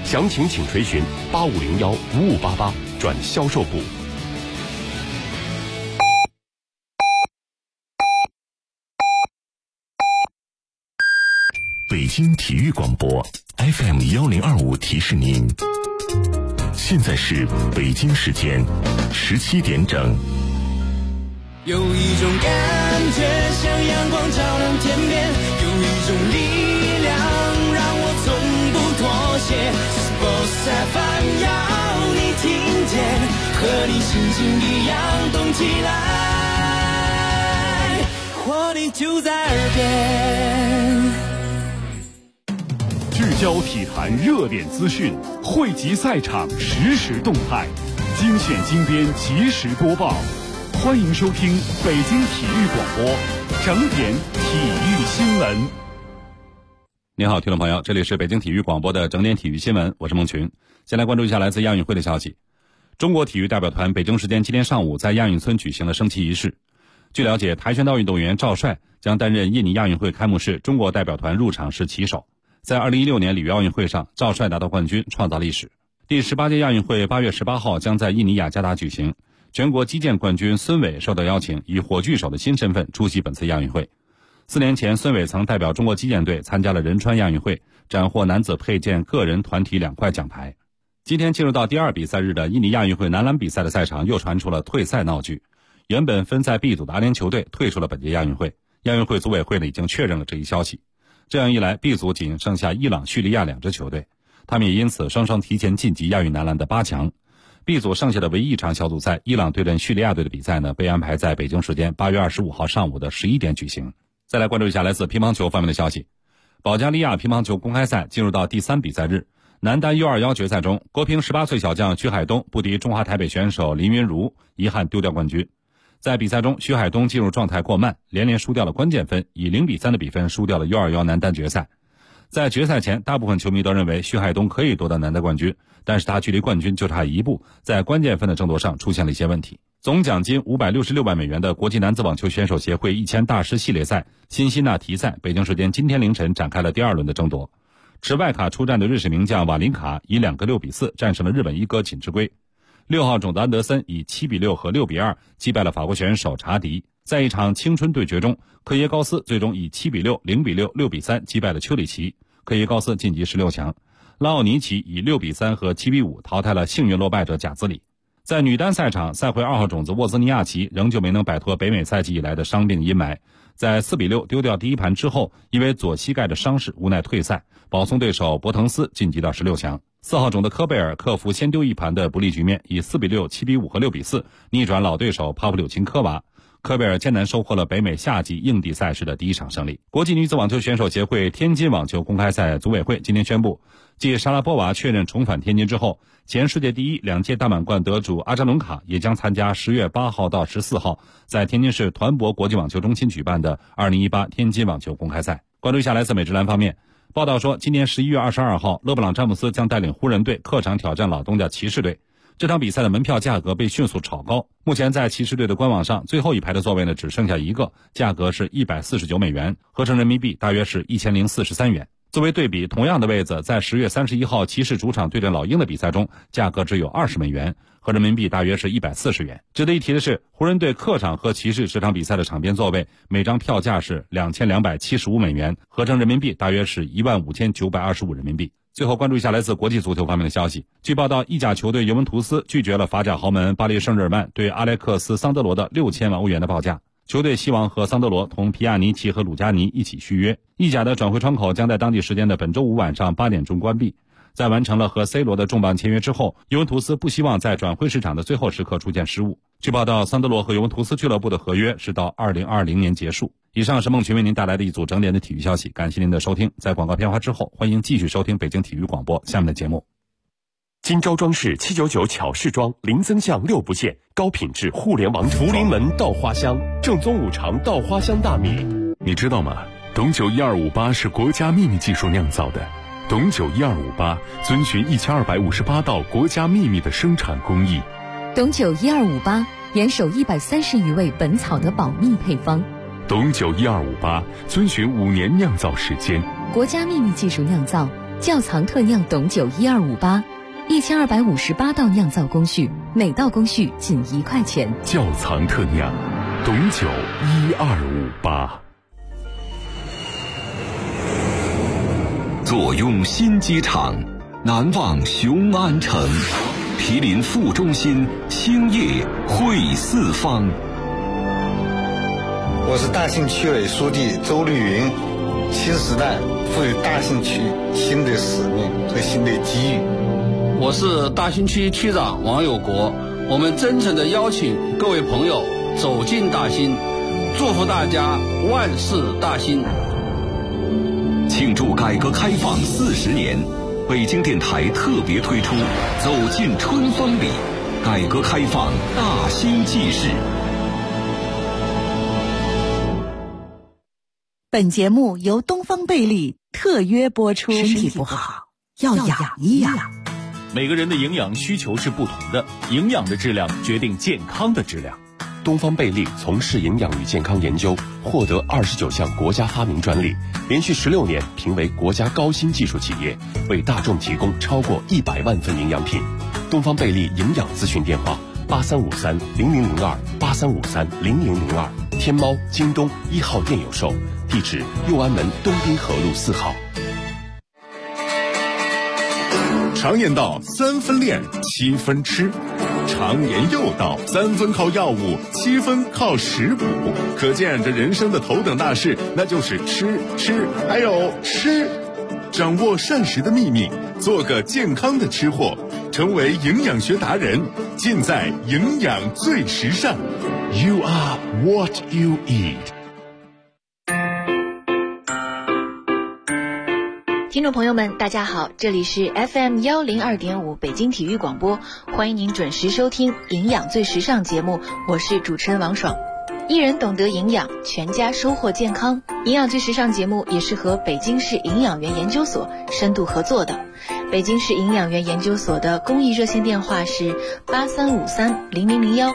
详情请垂询8501-5588转销售部。北京体育广播 FM1025提示您，现在是北京时间17点整。 有一种感觉像阳光照亮天边，有一种力量让我从不妥协。Sports FM 要你听见，和你心情一样动起来，活力就在耳边。 聚焦体坛热点资讯，汇集赛场实时动态，精选精编及时播报。欢迎收听北京体育广播整点体育新闻。 您好，听众朋友，这里是北京体育广播的整点体育新闻，我是孟群。先来关注一下来自亚运会的消息。中国体育代表团北京时间今天上午在亚运村举行了升旗仪式。据了解，跆拳道运动员赵帅将担任印尼亚运会开幕式中国代表团入场式旗手。在2016年里约奥运会上，赵帅拿到冠军，创造历史。第18届亚运会8月18号将在印尼雅加达举行。全国击剑冠军孙伟受到邀请，以火炬手的新身份出席本次亚运会。4年前，孙伟曾代表中国击剑队参加了仁川亚运会，斩获男子佩剑个人、团体2块奖牌。今天进入到第2比赛日的印尼亚运会男篮比赛的赛场又传出了退赛闹剧。原本分在 B 组的阿联酋队退出了本届亚运会，亚运会组委会呢已经确认了这一消息。这样一来， B 组仅剩下伊朗、叙利亚2支球队，他们也因此双双提前晋级亚运男篮的8强。B 组剩下的唯一一场小组赛，伊朗对阵叙利亚队的比赛呢，被安排在北京时间8月25号上午的11点举行。再来关注一下来自乒乓球方面的消息。保加利亚乒乓球公开赛进入到第3比赛日，男单 U21 决赛中，国乒18岁小将徐海东不敌中华台北选手林昀儒，遗憾丢掉冠军。在比赛中，徐海东进入状态过慢，连连输掉了关键分，以0比3的比分输掉了 U21 男单决赛。在决赛前，大部分球迷都认为徐海东可以夺得男单冠军，但是他距离冠军就差1步，在关键分的争夺上出现了一些问题。总奖金566万美元的国际男子网球选手协会1000大师系列赛辛辛那提赛，北京时间今天凌晨展开了第2轮的争夺。持外卡出战的瑞士名将瓦林卡以2个6比4战胜了日本一哥锦织圭。6号种的安德森以7比6和6比2击败了法国选手查迪。在一场青春对决中，科耶高斯最终以7比6、0比6、6比3击败了丘里奇，科耶高斯晋级16强。拉奥尼奇以6比3和7比5淘汰了幸运落败者贾兹里。在女单赛场，赛会2号种子沃兹尼亚奇仍旧没能摆脱北美赛季以来的伤病阴霾，在4比6丢掉第一盘之后，因为左膝盖的伤势无奈退赛，保送对手博滕斯晋级到16强。4号种的科贝尔克服先丢一盘的不利局面，以4比6、7比5和6比4逆转老对手帕普柳琴科娃。科贝尔艰难收获了北美夏季硬地赛事的第一场胜利。国际女子网球选手协会天津网球公开赛组委会今天宣布，继莎拉波娃确认重返天津之后，前世界第一2届大满贯得主阿扎伦卡也将参加10月8号到14号在天津市团泊国际网球中心举办的2018天津网球公开赛。关注一下来自美职篮方面。报道说，今年11月22号，勒布朗詹姆斯将带领湖人队客场挑战老东家骑士队。这场比赛的门票价格被迅速炒高，目前在骑士队的官网上，最后一排的座位呢只剩下1个，价格是149美元，合成人民币大约是1043元。作为对比，同样的位子在10月31号骑士主场对阵老鹰的比赛中，价格只有20美元，合人民币大约是140元。值得一提的是，湖人队客场和骑士这场比赛的场边座位，每张票价是2275美元，合成人民币大约是15925人民币。最后关注一下来自国际足球方面的消息。据报道，意甲球队尤文图斯拒绝了法甲豪门巴黎圣日耳曼对阿莱克斯·桑德罗的6000万欧元的报价。球队希望和桑德罗同皮亚尼奇和鲁加尼一起续约。意甲的转会窗口将在当地时间的本周五晚上8点钟关闭。在完成了和 C 罗的重磅签约之后，尤文图斯不希望在转会市场的最后时刻出现失误。据报道，桑德罗和尤文图斯俱乐部的合约是到2020年结束。以上是孟群为您带来的一组整点的体育消息，感谢您的收听。在广告片花之后，欢迎继续收听北京体育广播下面的节目。 金招装饰799巧饰装，零增项6不限，高品质互联网福临门稻花香，正宗五常稻花香大米。 你知道吗？董酒1258是国家秘密技术酿造的。董酒1258遵循1258道国家秘密的生产工艺。 董酒1258严守130余味本草的保密配方。 董酒1258遵循5年酿造时间， 国家秘密技术酿造， 窖藏特酿董酒1258，1258道酿造工序，每道工序仅1块钱。 窖藏特酿董酒1258。 坐拥新机场，难忘雄安城，毗邻副中心，兴业汇四方。 我是大兴区委书记周绿云。新时代赋予大兴区新的使命和新的机遇。 我是大兴区区长王有国，我们真诚地邀请各位朋友走进大兴，祝福大家万事大兴。 庆祝改革开放40年，北京电台特别推出走进春风里，改革开放大兴纪事。 本节目由东方贝利特约播出。身体不好要养一养。 每个人的营养需求是不同的，营养的质量决定健康的质量。东方贝利从事营养与健康研究，获得29项国家发明专利，连续16年评为国家高新技术企业，为大众提供超过100万份营养品。东方贝利营养咨询电话8353-0002，8353-0002，天猫、京东1号店有售，地址右安门东滨河路4号。 常言道3分练7分吃，常言又道3分靠药物7分靠食补，可见这人生的头等大事那就是吃还有吃。掌握膳食的秘密，做个健康的吃货，成为营养学达人，尽在营养最时尚。 You are what you eat。 听众朋友们大家好，这里是 FM102.5 北京体育广播，欢迎您准时收听营养最时尚节目，我是主持人王爽。一人懂得营养，全家收获健康。营养最时尚节目也是和北京市营养员研究所深度合作的。北京市营养员研究所的公益热线电话是8353-0001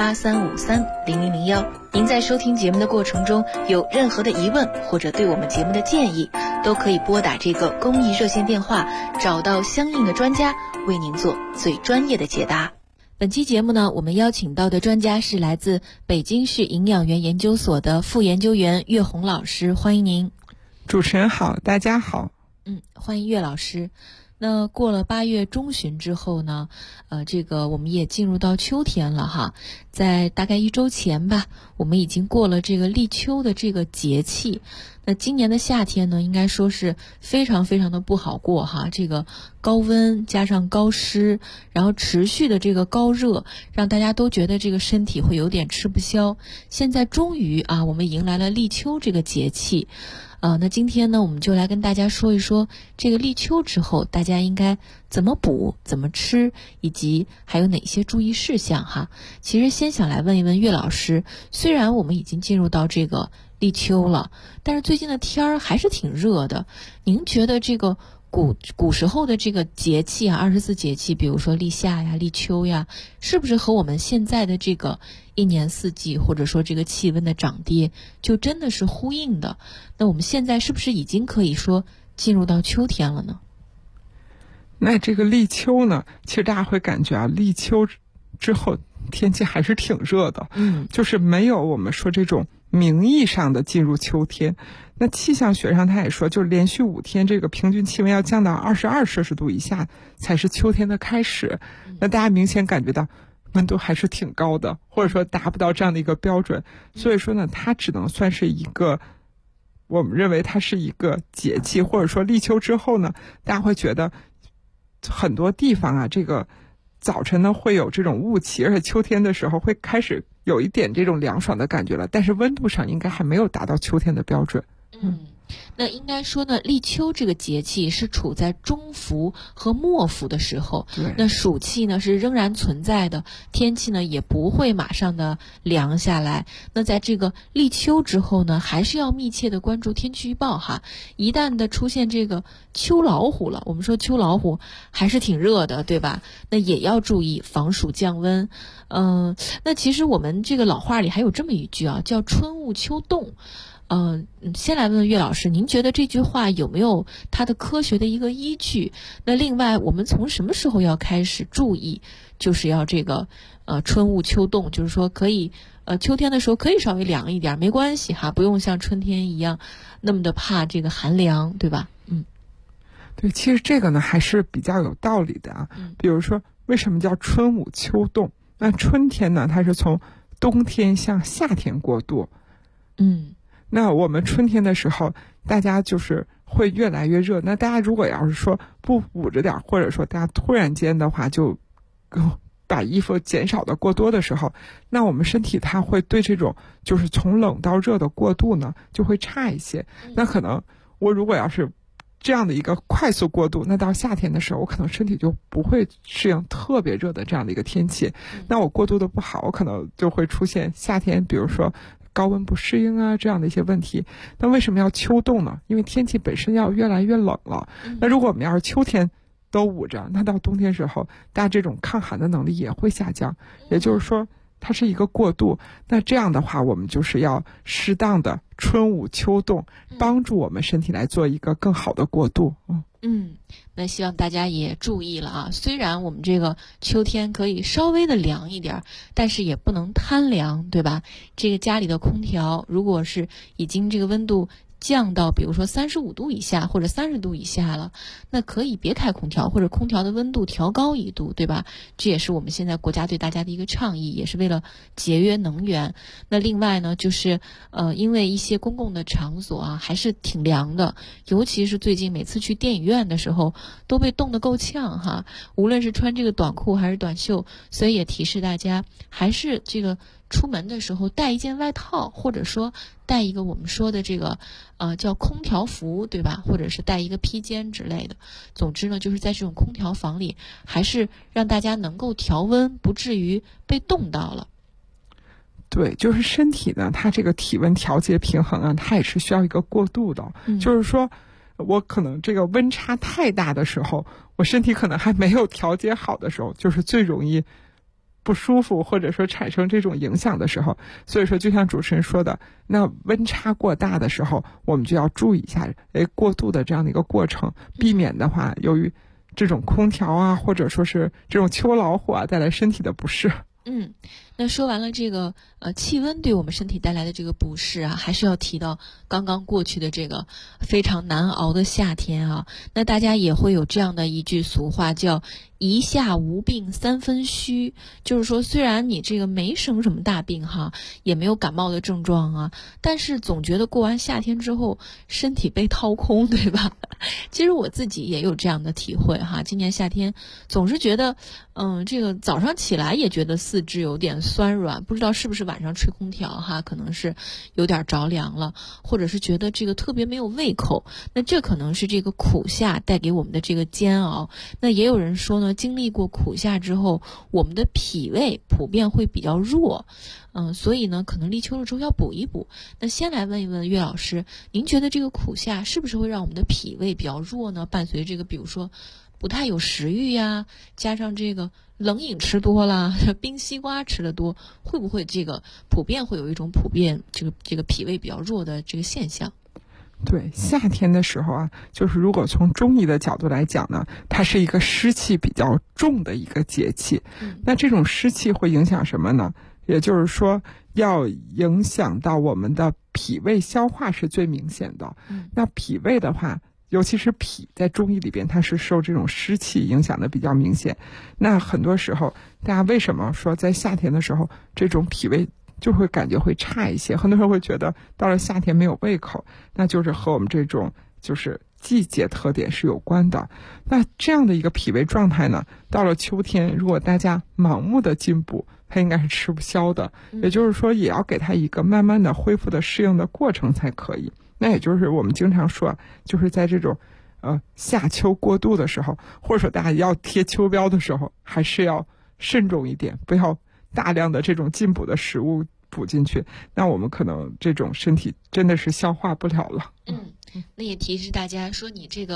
8353-0001。您在收听节目的过程中有任何的疑问或者对我们节目的建议，都可以拨打这个公益热线电话，找到相应的专家为您做最专业的解答。本期节目呢，我们邀请到的专家是来自北京市营养员研究所的副研究员岳红老师，欢迎您。 主持人好，大家好。 欢迎岳老师。那过了8月中旬之后呢，这个我们也进入到秋天了哈。在大概1周前吧，我们已经过了这个立秋的这个节气。那今年的夏天呢，应该说是非常非常的不好过哈。这个高温加上高湿，然后持续的这个高热，让大家都觉得这个身体会有点吃不消。现在终于我们迎来了立秋这个节气。那今天呢，我们就来跟大家说一说这个立秋之后大家应该怎么补、怎么吃，以及还有哪些注意事项哈。其实先想来问一问岳老师，虽然我们已经进入到这个立秋了，但是最近的天儿还是挺热的。您觉得这个古时候的这个节气24节气，比如说立夏呀、立秋呀，是不是和我们现在的这个一年四季或者说这个气温的涨跌就真的是呼应的？那我们现在是不是已经可以说进入到秋天了呢？ 那这个立秋呢，其实大家会感觉立秋之后天气还是挺热的，就是没有我们说这种名义上的进入秋天。那气象学上他也说，就是连续5天这个平均气温要降到22摄氏度以下才是秋天的开始。那大家明显感觉到温度还是挺高的，或者说达不到这样的一个标准。所以说呢，它只能算是一个，我们认为它是一个节气，或者说立秋之后呢，大家会觉得很多地方这个早晨呢会有这种雾气，而且秋天的时候会开始有一点这种凉爽的感觉了，但是温度上应该还没有达到秋天的标准。 那应该说呢，立秋这个节气是处在中伏和末伏的时候，那暑气呢是仍然存在的，天气呢也不会马上的凉下来。那在这个立秋之后呢，还是要密切的关注天气预报哈。一旦的出现这个秋老虎了，我们说秋老虎还是挺热的，对吧？那也要注意防暑降温。那其实我们这个老话里还有这么一句叫春捂秋冻。 先来问问岳老师，您觉得这句话有没有它的科学的一个依据？那另外，我们从什么时候要开始注意，就是要这个春捂秋冻，就是说可以秋天的时候可以稍微凉一点，没关系哈，不用像春天一样那么的怕这个寒凉，对吧？ 对，其实这个呢还是比较有道理的啊。比如说，为什么叫春捂秋冻？那春天呢，它是从冬天向夏天过渡。那我们春天的时候，大家就是会越来越热。那大家如果要是说不捂着点，或者说大家突然间的话就把衣服减少的过多的时候，那我们身体它会对这种就是从冷到热的过渡呢就会差一些。那可能我如果要是这样的一个快速过渡，那到夏天的时候，我可能身体就不会适应特别热的这样的一个天气。那我过渡的不好，我可能就会出现夏天，比如说高温不适应啊这样的一些问题。那为什么要秋冻呢？因为天气本身要越来越冷了。那如果我们要是秋天都捂着，那到冬天时候，大家这种抗寒的能力也会下降。也就是说，它是一个过渡。那这样的话，我们就是要适当的春捂秋冻，帮助我们身体来做一个更好的过渡。 那希望大家也注意了啊，虽然我们这个秋天可以稍微的凉一点，但是也不能贪凉，对吧？这个家里的空调如果是已经这个温度降到比如说35度以下或者30度以下了，那可以别开空调，或者空调的温度调高1度，对吧？这也是我们现在国家对大家的一个倡议，也是为了节约能源。那另外呢，就是因为一些公共的场所啊还是挺凉的，尤其是最近每次去电影院的时候都被冻得够呛哈，无论是穿这个短裤还是短袖，所以也提示大家还是这个出门的时候带一件外套，或者说带一个我们说的这个叫空调服，对吧？或者是带一个披肩之类的。总之呢，就是在这种空调房里，还是让大家能够调温，不至于被冻到了。 对，就是身体呢，它这个体温调节平衡啊，它也是需要一个过渡的。就是说我可能这个温差太大的时候，我身体可能还没有调节好的时候，就是最容易不舒服，或者说产生这种影响的时候。所以说就像主持人说的，那温差过大的时候，我们就要注意一下过渡的这样的一个过程，避免的话由于这种空调啊，或者说是这种秋老虎啊带来身体的不适。 那说完了这个气温对我们身体带来的这个不适啊，还是要提到刚刚过去的这个非常难熬的夏天啊。那大家也会有这样的一句俗话，叫一夏无病三分虚，就是说虽然你这个没生什么大病哈，也没有感冒的症状啊，但是总觉得过完夏天之后身体被掏空，对吧？其实我自己也有这样的体会哈，今年夏天总是觉得这个早上起来也觉得四肢有点酸软，不知道是不是晚上吹空调哈，可能是有点着凉了，或者是觉得这个特别没有胃口，那这可能是这个苦夏带给我们的这个煎熬。那也有人说呢，经历过苦夏之后，我们的脾胃普遍会比较弱，所以呢可能立秋了之后要补一补。那先来问一问岳老师，您觉得这个苦夏是不是会让我们的脾胃比较弱呢？伴随这个比如说不太有食欲呀，加上这个冷饮吃多了，冰西瓜吃得多，会不会这个普遍会有一种这个脾胃比较弱的这个现象？ 对，夏天的时候啊，就是如果从中医的角度来讲呢，它是一个湿气比较重的一个节气。那这种湿气会影响什么呢？也就是说要影响到我们的脾胃消化是最明显的。那脾胃的话，尤其是脾在中医里边，它是受这种湿气影响的比较明显。那很多时候大家为什么说在夏天的时候这种脾胃就会感觉会差一些，很多人会觉得到了夏天没有胃口，那就是和我们这种就是季节特点是有关的。那这样的一个脾胃状态呢，到了秋天如果大家盲目的进补，它应该是吃不消的。也就是说也要给它一个慢慢的恢复的适应的过程才可以。那也就是我们经常说，就是在这种夏秋过渡的时候，或者说大家要贴秋膘的时候，还是要慎重一点，不要大量的这种进补的食物补进去，那我们可能这种身体真的是消化不了了。 那也提示大家说，你这个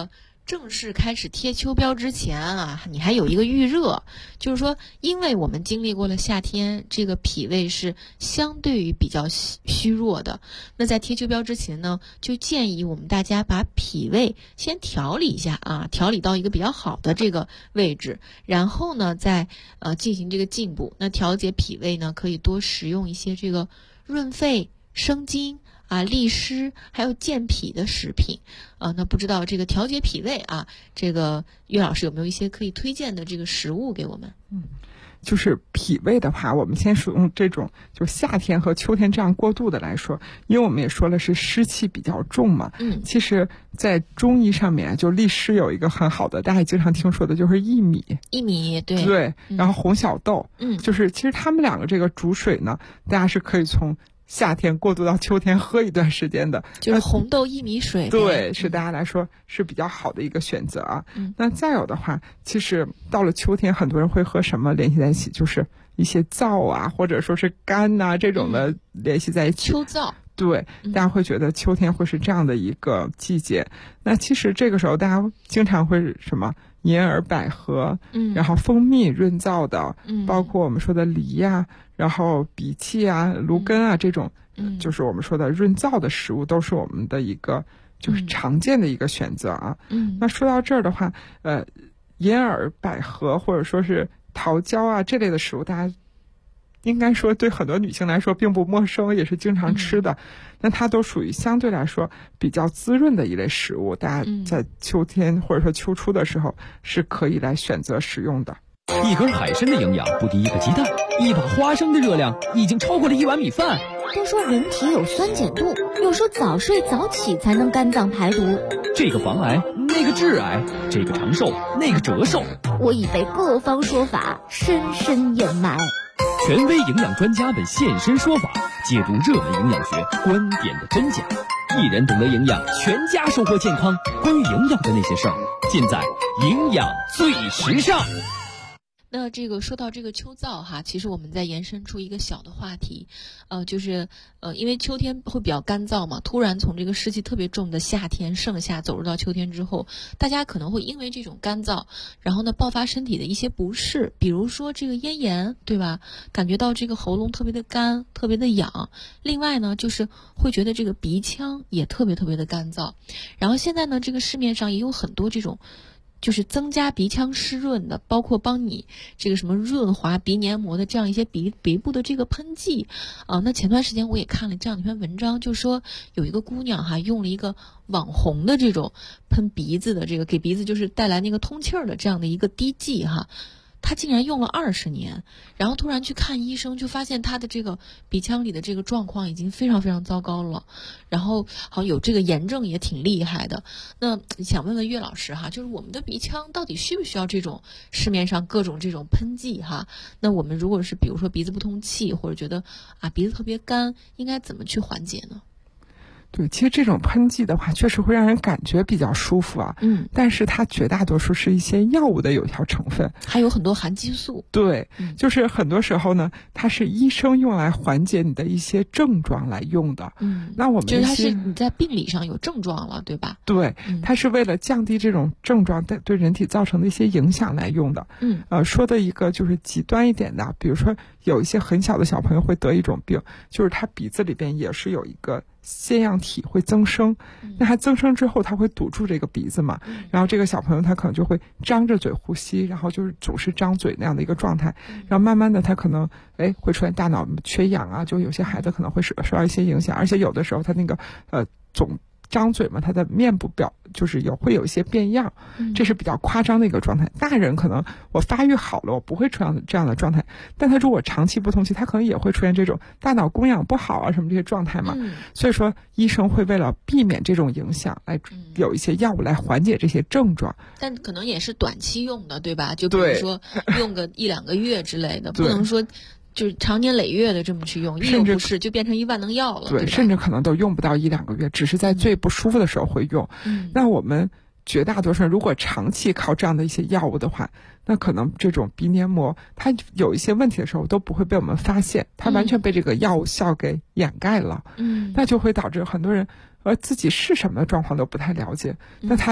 正式开始贴秋膘之前啊，你还有一个预热，就是说，因为我们经历过了夏天，这个脾胃是相对于比较虚弱的。那在贴秋膘之前呢，就建议我们大家把脾胃先调理一下啊，调理到一个比较好的这个位置，然后呢，再进行这个进补。那调节脾胃呢，可以多食用一些这个润肺、生津啊、利湿还有健脾的食品那不知道这个调节脾胃啊，这个岳老师有没有一些可以推荐的这个食物给我们？ 就是脾胃的话，我们先使用这种就夏天和秋天这样过渡的来说，因为我们也说了是湿气比较重嘛。其实在中医上面就利湿有一个很好的，大家也经常听说的就是薏米。 薏米对， 然后红小豆，就是其实他们两个这个煮水呢，大家是可以从夏天过渡到秋天喝一段时间的， 就是红豆薏米水。 对，是大家来说是比较好的一个选择啊。那再有的话，其实到了秋天，很多人会和什么联系在一起？就是一些燥啊，或者说是干啊这种的联系在一起。 秋燥。 对，大家会觉得秋天会是这样的一个季节。那其实这个时候大家经常会什么银耳、百合，然后蜂蜜润燥的，包括我们说的梨呀，然后荸荠啊、芦根啊这种，就是我们说的润燥的食物，都是我们的一个就是常见的一个选择啊。那说到这儿的话，银耳、百合或者说是桃胶啊这类的食物，大家应该说对很多女性来说并不陌生，也是经常吃的。那它都属于相对来说比较滋润的一类食物，大家在秋天或者说秋初的时候是可以来选择食用的。 一根海参的营养不敌一个鸡蛋，一把花生的热量已经超过了一碗米饭。 都说人体有酸碱度，又说早睡早起才能肝脏排毒。 这个防癌，那个致癌，这个长寿，那个折寿。 我已被各方说法深深掩埋。 权威营养专家们现身说法，解读热门营养学观点的真假。一人懂得营养，全家收获健康。关于营养的那些事儿，尽在营养最时尚。 那这个说到这个秋燥哈，其实我们再延伸出一个小的话题，就是因为秋天会比较干燥嘛，突然从这个湿气特别重的夏天盛夏走入到秋天之后，大家可能会因为这种干燥，然后呢爆发身体的一些不适，比如说这个咽炎，对吧？感觉到这个喉咙特别的干，特别的痒。另外呢，就是会觉得这个鼻腔也特别特别的干燥。然后现在呢，这个市面上也有很多这种就是增加鼻腔湿润的，包括帮你这个什么润滑鼻黏膜的这样一些鼻部的这个喷剂那前段时间我也看了这样一篇文章，就说有一个姑娘哈用了一个网红的这种喷鼻子的这个给鼻子就是带来那个通气儿的这样的一个滴剂哈。他竟然用了20年，然后突然去看医生，就发现他的这个鼻腔里的这个状况已经非常非常糟糕了，然后好像有这个炎症也挺厉害的。那想问问岳老师哈，就是我们的鼻腔到底需不需要这种市面上各种这种喷剂哈？那我们如果是比如说鼻子不通气，或者觉得鼻子特别干，应该怎么去缓解呢？ 对，其实这种喷剂的话，确实会让人感觉比较舒服啊。但是它绝大多数是一些药物的有效成分， 还有很多含激素。 对，就是很多时候呢，它是医生用来缓解你的一些症状来用的。那我们就是它是你在病理上有症状了，对吧？ 对，它是为了降低这种症状对人体造成的一些影响来用的。说的一个就是极端一点的，比如说有一些很小的小朋友会得一种病，就是他鼻子里边也是有一个腺样体会增生，那它增生之后它会堵住这个鼻子嘛，然后这个小朋友他可能就会张着嘴呼吸，然后就是总是张嘴那样的一个状态，然后慢慢的他可能会出现大脑缺氧啊，就有些孩子可能会受到一些影响，而且有的时候他那个总张嘴嘛，他的面部就是会有一些变样，这是比较夸张的一个状态。大人可能我发育好了，我不会出现这样的状态，但他如果长期不通气，他可能也会出现这种大脑供氧不好啊什么这些状态嘛。所以说医生会为了避免这种影响，来有一些药物来缓解这些症状。 但可能也是短期用的，对吧？就比如说用个1-2个月之类的，不能说就是长年累月的这么去用，一有不适就变成一万能药了。 对，甚至可能都用不到1-2个月，只是在最不舒服的时候会用。那我们绝大多数人如果长期靠这样的一些药物的话，那可能这种鼻黏膜它有一些问题的时候都不会被我们发现，它完全被这个药物效给掩盖了。那就会导致很多人自己是什么状况都不太了解，那他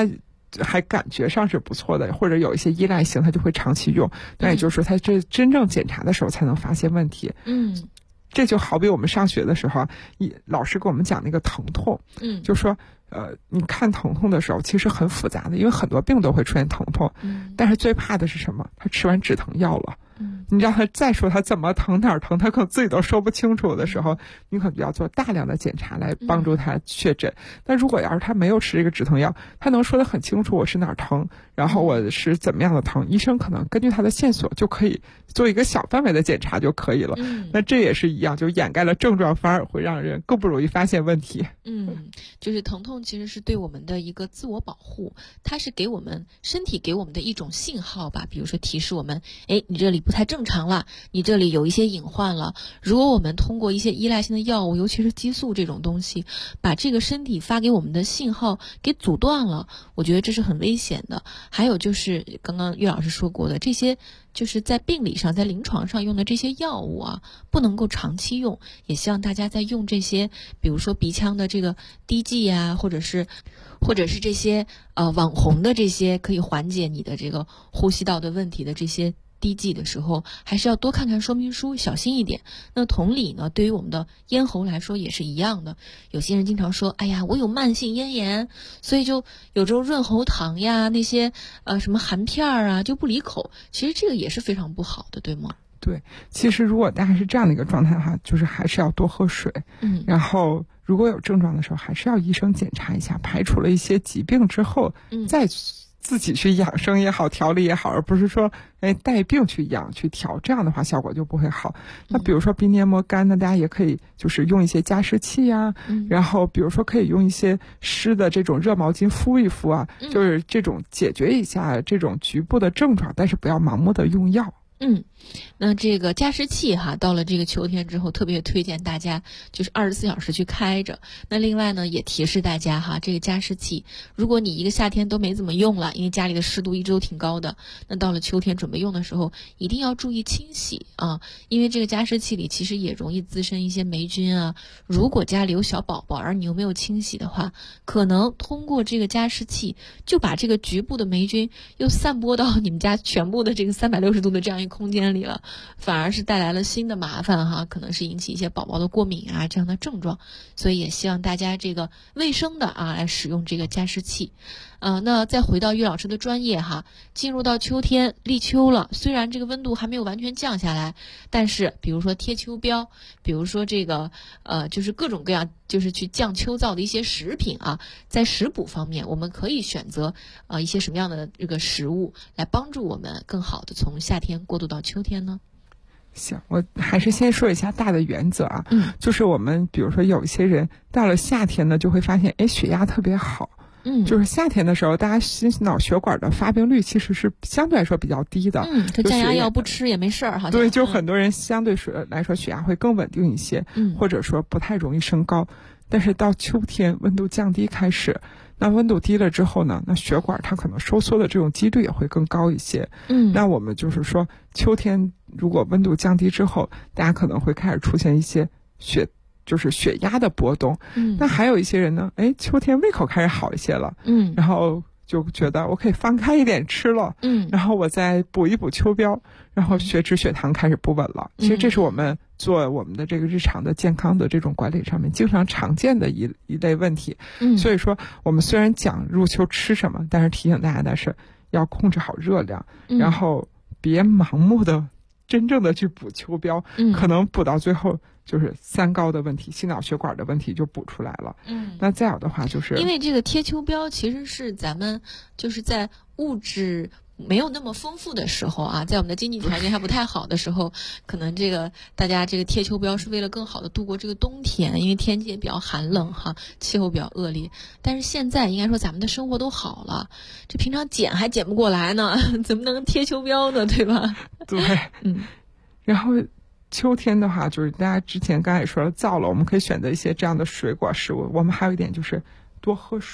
还感觉上是不错的，或者有一些依赖性，他就会长期用。那也就是说，他这真正检查的时候才能发现问题。这就好比我们上学的时候，老师给我们讲那个疼痛，就说你看疼痛的时候其实很复杂的，因为很多病都会出现疼痛，但是最怕的是什么？他吃完止疼药了。你让他再说他怎么疼哪儿疼，他可能自己都说不清楚的时候，你可能要做大量的检查来帮助他确诊。但如果要是他没有吃这个止疼药，他能说得很清楚我是哪儿疼，然后我是怎么样的疼，医生可能根据他的线索就可以做一个小范围的检查就可以了。那这也是一样，就掩盖了症状，反而会让人更不容易发现问题。 就是疼痛其实是对我们的一个自我保护，它是给我们身体给我们的一种信号吧，比如说提示我们，你这里不太正常了，你这里有一些隐患了。如果我们通过一些依赖性的药物，尤其是激素这种东西，把这个身体发给我们的信号给阻断了，我觉得这是很危险的。还有就是刚刚岳老师说过的，这些就是在病理上在临床上用的这些药物啊，不能够长期用。也希望大家在用这些比如说鼻腔的这个滴剂啊，或者是这些网红的这些可以缓解你的这个呼吸道的问题的这些滴剂的时候，还是要多看看说明书，小心一点。那同理呢，对于我们的咽喉来说也是一样的。有些人经常说，哎呀，我有慢性咽炎，所以就有这种润喉糖呀，那些什么含片啊就不离口，其实这个也是非常不好的，对吗？ 对，其实如果大概是这样的一个状态的话，就是还是要多喝水，然后如果有症状的时候，还是要医生检查一下，排除了一些疾病之后，再自己去养生也好，调理也好，而不是说带病去养去调，这样的话效果就不会好。那比如说鼻黏膜干呢，大家也可以就是用一些加湿器呀，然后比如说可以用一些湿的这种热毛巾敷一敷啊，就是这种解决一下这种局部的症状，但是不要盲目的用药。 那这个加湿器哈，到了这个秋天之后，特别推荐大家就是24小时去开着。那另外呢，也提示大家哈，这个加湿器，如果你一个夏天都没怎么用了，因为家里的湿度一直都挺高的，那到了秋天准备用的时候，一定要注意清洗啊，因为这个加湿器里其实也容易滋生一些霉菌啊。如果家里有小宝宝，而你又没有清洗的话，可能通过这个加湿器就把这个局部的霉菌又散播到你们家全部的这个360度的这样一个空间里了，反而是带来了新的麻烦哈，可能是引起一些宝宝的过敏啊这样的症状。所以也希望大家这个卫生的来使用这个加湿器。那再回到岳老师的专业哈，进入到秋天立秋了，虽然这个温度还没有完全降下来，但是比如说贴秋膘，比如说这个就是各种各样就是去降秋燥的一些食品啊，在食补方面我们可以选择一些什么样的这个食物来帮助我们更好的从夏天过渡到秋天呢？ 行，我还是先说一下大的原则啊。就是我们比如说有一些人到了夏天呢，就会发现血压特别好。就是夏天的时候，大家心脑血管的发病率其实是相对来说比较低的。 这降压药不吃也没事儿哈。 对，就很多人相对来说血压会更稳定一些，或者说不太容易升高。但是到秋天温度降低开始，那温度低了之后呢，那血管它可能收缩的这种几率也会更高一些。那我们就是说秋天如果温度降低之后，大家可能会开始出现一些血压的波动。那还有一些人呢，秋天胃口开始好一些了，然后就觉得我可以放开一点吃了，然后我再补一补秋膘，然后血脂血糖开始不稳了。其实这是我们做我们的这个日常的健康的这种管理上面经常常见的一类问题。所以说我们虽然讲入秋吃什么，但是提醒大家的是要控制好热量，然后别盲目的真正的去补秋膘，可能补到最后就是三高的问题，心脑血管的问题就补出来了。那再有的话就是因为这个贴秋膘其实是咱们就是在物质没有那么丰富的时候啊，在我们的经济条件还不太好的时候，可能这个大家这个贴秋膘是为了更好的度过这个冬天，因为天气也比较寒冷哈，气候比较恶劣。但是现在应该说咱们的生活都好了，这平常减还减不过来呢，怎么能贴秋膘呢，对吧？ 对，然后秋天的话，就是大家之前刚才也说了燥了，我们可以选择一些这样的水果食物。我们还有一点就是多喝水。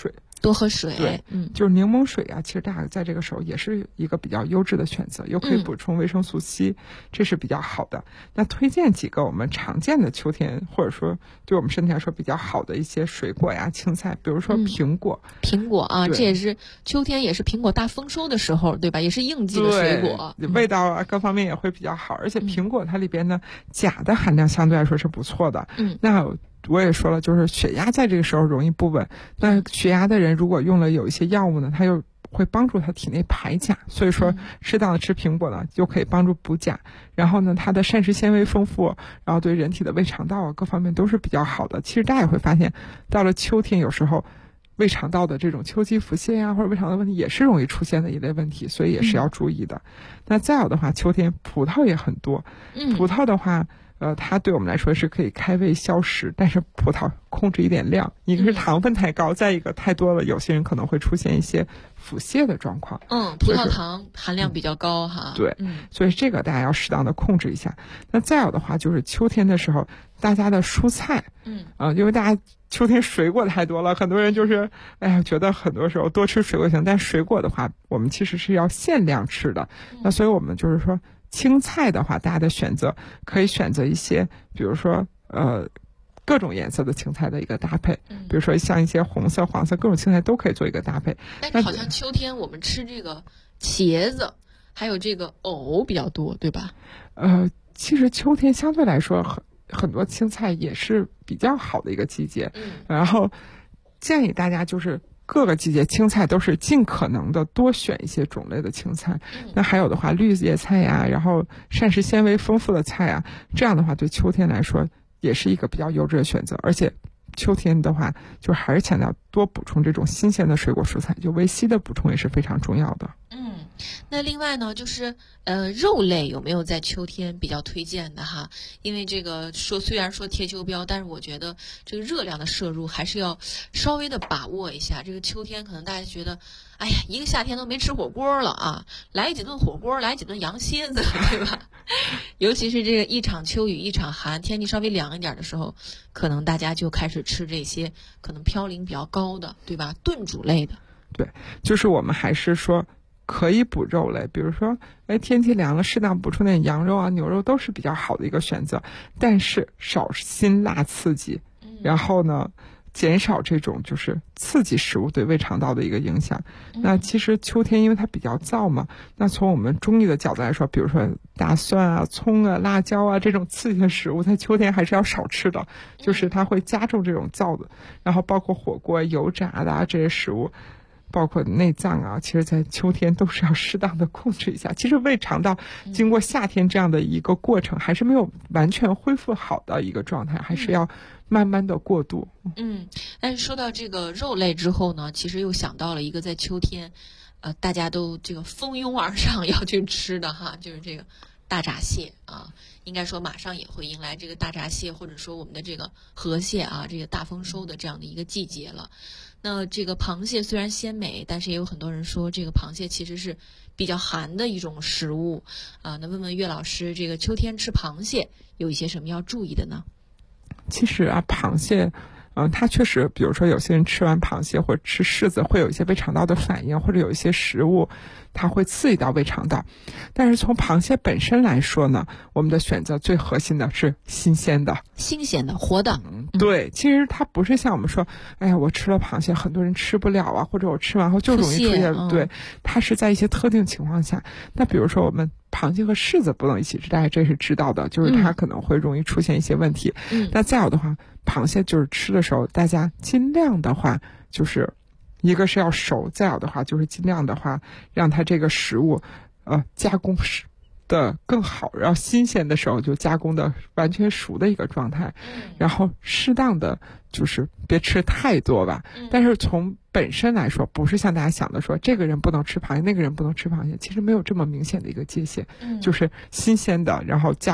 多喝水。 对，就是柠檬水啊，其实大家在这个时候也是一个比较优质的选择，又可以补充维生素 C，这是比较好的。那推荐几个我们常见的秋天或者说对我们身体来说比较好的一些水果呀、青菜，比如说苹果。 苹果啊，这也是秋天，也是苹果大丰收的时候，对吧？也是应季的水果， 味道啊各方面也会比较好，而且苹果它里边呢钾的含量相对来说是不错的。那我也说了，就是血压在这个时候容易不稳，那血压的人如果用了有一些药物呢，它又会帮助他体内排钾，所以说适当的吃苹果呢就可以帮助补钾，然后呢它的膳食纤维丰富，然后对人体的胃肠道啊各方面都是比较好的。其实大家也会发现，到了秋天有时候胃肠道的这种秋季腹泻呀或者胃肠道问题也是容易出现的一类问题，所以也是要注意的。那再有的话，秋天葡萄也很多，葡萄的话它对我们来说是可以开胃消食，但是葡萄控制一点量，一个是糖分太高，再一个太多了，有些人可能会出现一些腹泻的状况。 葡萄糖含量比较高哈。 对，所以这个大家要适当的控制一下。那再有的话就是秋天的时候，大家的蔬菜，因为大家秋天水果太多了，很多人就是觉得很多时候多吃水果行，但水果的话，我们其实是要限量吃的。那所以我们就是说，青菜的话，大家的选择可以选择一些，比如说各种颜色的青菜的一个搭配，比如说像一些红色、黄色各种青菜都可以做一个搭配。 但是好像秋天我们吃这个茄子还有这个藕比较多，对吧？ 其实秋天相对来说很多青菜也是比较好的一个季节，然后建议大家就是各个季节青菜都是尽可能的多选一些种类的青菜。那还有的话，绿叶菜呀，然后膳食纤维丰富的菜啊，这样的话对秋天来说也是一个比较优质的选择。而且秋天的话，就还是强调多补充这种新鲜的水果蔬菜，就维 C 的补充也是非常重要的。 那另外呢，就是肉类有没有在秋天比较推荐的哈？因为这个虽然说贴秋膘，但是我觉得这个热量的摄入还是要稍微的把握一下。这个秋天可能大家觉得，哎呀，一个夏天都没吃火锅了啊，来几顿火锅，来几顿羊蝎子，对吧？尤其是这个一场秋雨一场寒，天气稍微凉一点的时候，可能大家就开始吃这些可能嘌呤比较高的，对吧？炖煮类的。 对，就是我们还是说可以补肉类，比如说天气凉了，适当补充点羊肉啊、牛肉都是比较好的一个选择，但是少辛辣刺激，然后呢减少这种就是刺激食物对胃肠道的一个影响。那其实秋天因为它比较燥嘛，那从我们中医的角度来说，比如说大蒜啊、葱啊、辣椒啊这种刺激的食物在秋天还是要少吃的，就是它会加重这种燥的。然后包括火锅、油炸的啊这些食物，包括内脏啊，其实在秋天都是要适当的控制一下。其实胃肠道经过夏天这样的一个过程，还是没有完全恢复好的一个状态，还是要慢慢的过渡。 但是说到这个肉类之后呢，其实又想到了一个在秋天大家都这个蜂拥而上要去吃的哈，就是这个大闸蟹啊。应该说马上也会迎来这个大闸蟹或者说我们的这个河蟹啊，这个大丰收的这样的一个季节了。那这个螃蟹虽然鲜美，但是也有很多人说这个螃蟹其实是比较寒的一种食物啊。那问问岳老师，这个秋天吃螃蟹有一些什么要注意的呢？ 其实啊，螃蟹它确实，比如说有些人吃完螃蟹或者吃柿子会有一些胃肠道的反应，或者有一些食物它会刺激到胃肠道。但是从螃蟹本身来说呢，我们的选择最核心的是新鲜的、 活的。 对，其实它不是像我们说，哎呀，我吃了螃蟹，很多人吃不了啊，或者我吃完后就容易出现。对，它是在一些特定情况下。那比如说我们螃蟹和柿子不能一起吃，大家这是知道的，就是它可能会容易出现一些问题。那再有的话，螃蟹就是吃的时候，大家尽量的话，就是一个是要熟，再有的话就是尽量的话，让它这个食物加工的更好，然后新鲜的时候就加工的完全熟的一个状态，然后适当的就是别吃太多吧。但是从本身来说，不是像大家想的说这个人不能吃螃蟹，那个人不能吃螃蟹，其实没有这么明显的一个界限，就是新鲜的，然后加